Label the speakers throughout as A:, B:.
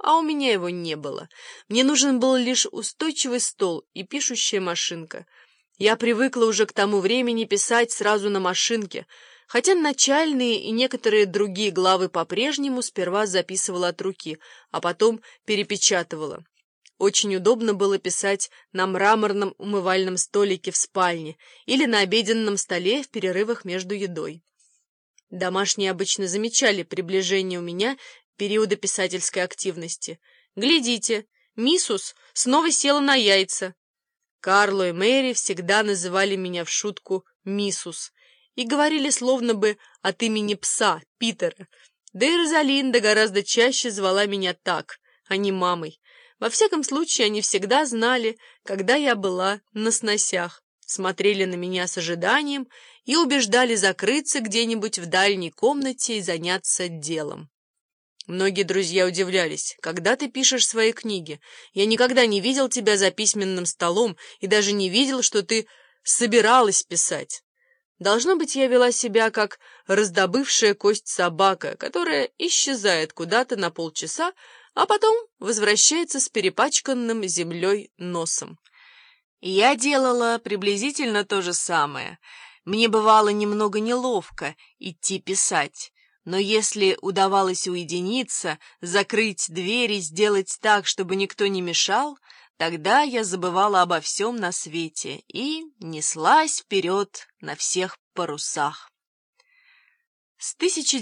A: а у меня его не было. Мне нужен был лишь устойчивый стол и пишущая машинка. Я привыкла уже к тому времени писать сразу на машинке, хотя начальные и некоторые другие главы по-прежнему сперва записывала от руки, а потом перепечатывала. Очень удобно было писать на мраморном умывальном столике в спальне или на обеденном столе в перерывах между едой. Домашние обычно замечали приближение у меня периода писательской активности. «Глядите, миссус снова села на яйца». Карло и Мэри всегда называли меня в шутку «миссус» и говорили словно бы от имени пса, Питера. Да и Розалинда гораздо чаще звала меня так, а не мамой. Во всяком случае, они всегда знали, когда я была на сносях, смотрели на меня с ожиданием и убеждали закрыться где-нибудь в дальней комнате и заняться делом. Многие друзья удивлялись: «Когда ты пишешь свои книги? Я никогда не видел тебя за письменным столом и даже не видел, что ты собиралась писать». Должно быть, я вела себя как раздобывшая кость собака, которая исчезает куда-то на полчаса, а потом возвращается с перепачканным землей носом. Я делала приблизительно то же самое. Мне бывало немного неловко идти писать, но если удавалось уединиться, закрыть дверь и сделать так, чтобы никто не мешал, тогда я забывала обо всем на свете и неслась вперед на всех парусах. С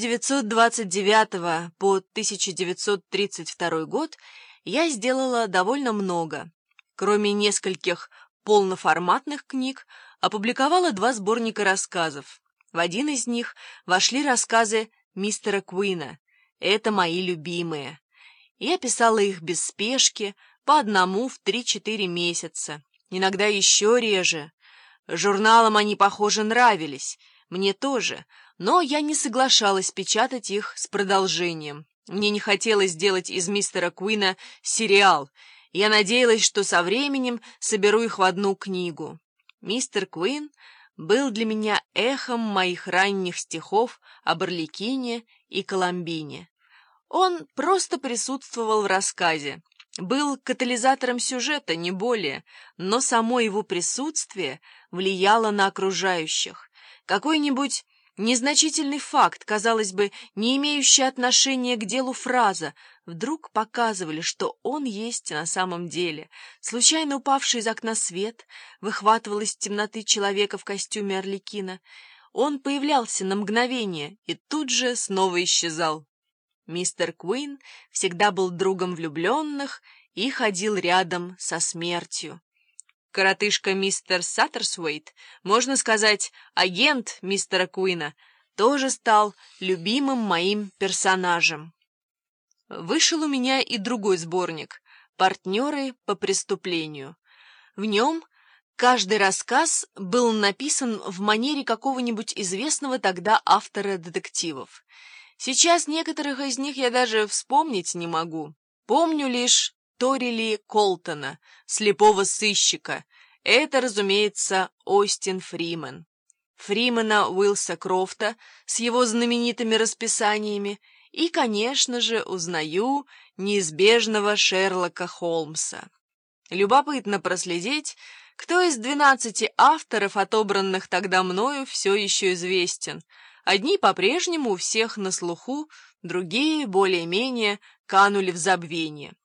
A: 1929 по 1932 год я сделала довольно много. Кроме нескольких полноформатных книг, опубликовала 2 сборника рассказов. В один из них вошли рассказы мистера Куина. Это мои любимые. Я писала их без спешки, по одному в 3-4 месяца, иногда еще реже. Журналам они, похоже, нравились, мне тоже, но я не соглашалась печатать их с продолжением. Мне не хотелось делать из мистера Куина сериал. Я надеялась, что со временем соберу их в одну книгу. Мистер Куин был для меня эхом моих ранних стихов об Арлекине и Коломбине. Он просто присутствовал в рассказе, был катализатором сюжета, не более, но само его присутствие влияло на окружающих. Какой-нибудь незначительный факт, казалось бы, не имеющий отношения к делу фраза, вдруг показывали, что он есть на самом деле. Случайно упавший из окна свет выхватывал из темноты человека в костюме Арлекина. Он появлялся на мгновение и тут же снова исчезал. Мистер Куин всегда был другом влюбленных и ходил рядом со смертью. Коротышка мистер Саттерсуэйт, можно сказать, агент мистера Куина, тоже стал любимым моим персонажем. Вышел у меня и другой сборник «Партнеры по преступлению». В нем каждый рассказ был написан в манере какого-нибудь известного тогда автора детективов. Сейчас некоторых из них я даже вспомнить не могу. Помню лишь Торили Колтона, слепого сыщика. Это, разумеется, Остин Фриман. Фримана Уилса Крофта с его знаменитыми расписаниями и, конечно же, узнаю неизбежного Шерлока Холмса. Любопытно проследить, кто из 12 авторов, отобранных тогда мною, все еще известен. Одни по-прежнему у всех на слуху, другие более-менее канули в забвение.